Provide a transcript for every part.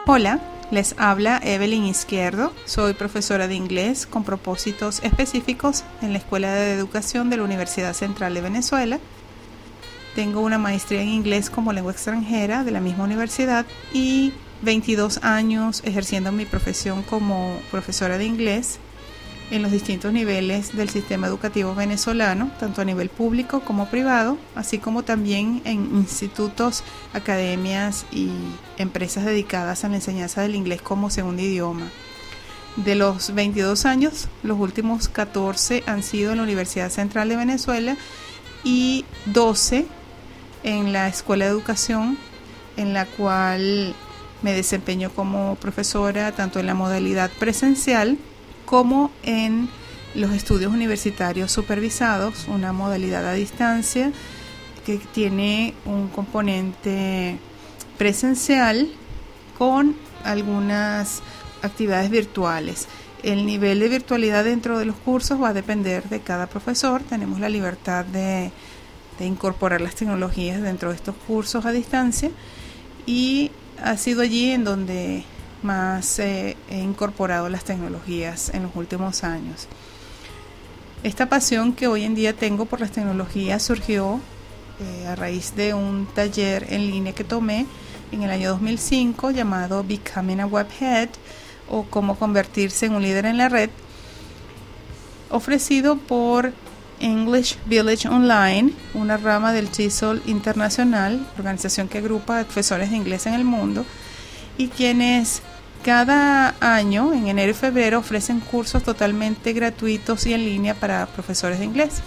Hola, les habla Evelyn Izquierdo. Soy profesora de inglés con propósitos específicos en la Escuela de Educación de la Universidad Central de Venezuela. Tengo una maestría en inglés como lengua extranjera de la misma universidad y 22 años ejerciendo mi profesión como profesora de inglés en los distintos niveles del sistema educativo venezolano, tanto a nivel público como privado, así como también en institutos, academias y empresas dedicadas a la enseñanza del inglés como segundo idioma. De los 22 años, los últimos 14 han sido en la Universidad Central de Venezuela y 12 en la Escuela de Educación, en la cual me desempeño como profesora tanto en la modalidad presencial como en los estudios universitarios supervisados, una modalidad a distancia que tiene un componente presencial con algunas actividades virtuales. El nivel de virtualidad dentro de los cursos va a depender de cada profesor. Tenemos la libertad de incorporar las tecnologías dentro de estos cursos a distancia y ha sido allí en donde más he incorporado las tecnologías en los últimos años. Esta pasión que hoy en día tengo por las tecnologías surgió a raíz de un taller en línea que tomé en el año 2005 llamado Becoming a Webhead o Cómo convertirse en un líder en la red, ofrecido por English Village Online, una rama del TESOL Internacional, organización que agrupa a profesores de inglés en el mundo, y quienes cada año, en enero y febrero, ofrecen cursos totalmente gratuitos y en línea para profesores de inglés.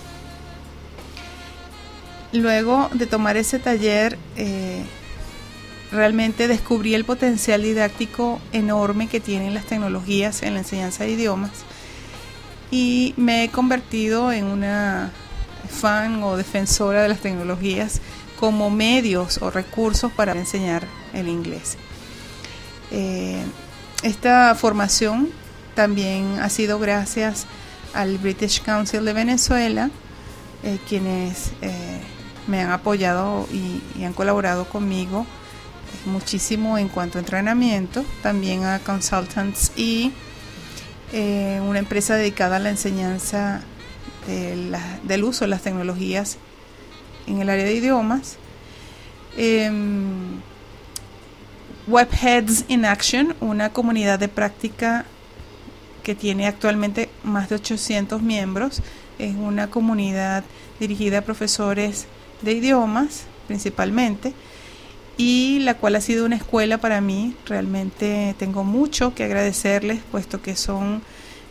Luego de tomar ese taller, realmente descubrí el potencial didáctico enorme que tienen las tecnologías en la enseñanza de idiomas y me he convertido en una fan o defensora de las tecnologías como medios o recursos para enseñar el inglés. Esta formación también ha sido gracias al British Council de Venezuela, quienes me han apoyado y han colaborado conmigo muchísimo en cuanto a entrenamiento, también a Consultants y una empresa dedicada a la enseñanza del uso de las tecnologías en el área de idiomas. Webheads in Action, una comunidad de práctica que tiene actualmente más de 800 miembros, es una comunidad dirigida a profesores de idiomas principalmente y la cual ha sido una escuela para mí. Realmente tengo mucho que agradecerles, puesto que son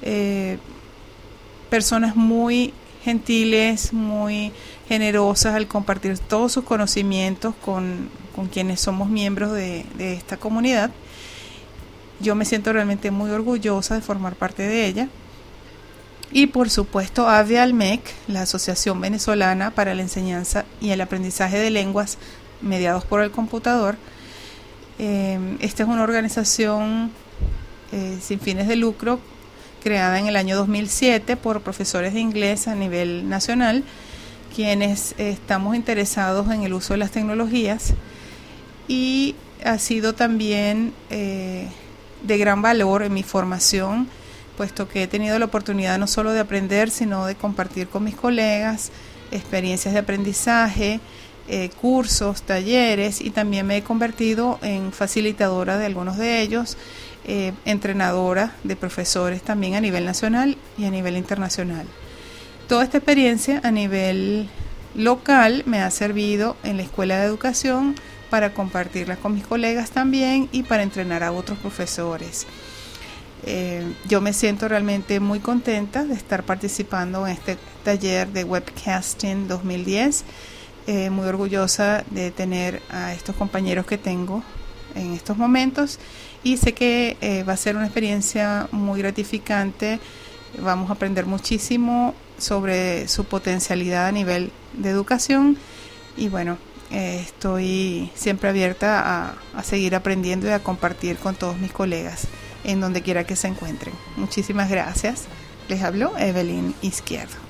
personas muy gentiles, muy generosas al compartir todos sus conocimientos con quienes somos miembros de esta comunidad. Yo me siento realmente muy orgullosa de formar parte de ella. Y por supuesto AVEALMEC, la Asociación Venezolana para la Enseñanza y el Aprendizaje de Lenguas mediados por el computador. Esta es una organización sin fines de lucro creada en el año 2007 por profesores de inglés a nivel nacional, quienes estamos interesados en el uso de las tecnologías, y ha sido también de gran valor en mi formación, puesto que he tenido la oportunidad no solo de aprender, sino de compartir con mis colegas experiencias de aprendizaje, cursos, talleres, y también me he convertido en facilitadora de algunos de ellos, entrenadora de profesores también a nivel nacional y a nivel internacional. Toda esta experiencia a nivel local me ha servido en la Escuela de Educación para compartirla con mis colegas también y para entrenar a otros profesores. Yo me siento realmente muy contenta de estar participando en este taller de Webcasting 2010, muy orgullosa de tener a estos compañeros que tengo en estos momentos y sé que va a ser una experiencia muy gratificante. Vamos a aprender muchísimo sobre su potencialidad a nivel de educación y bueno, estoy siempre abierta a seguir aprendiendo y a compartir con todos mis colegas en donde quiera que se encuentren. Muchísimas gracias. Les habló Evelyn Izquierdo.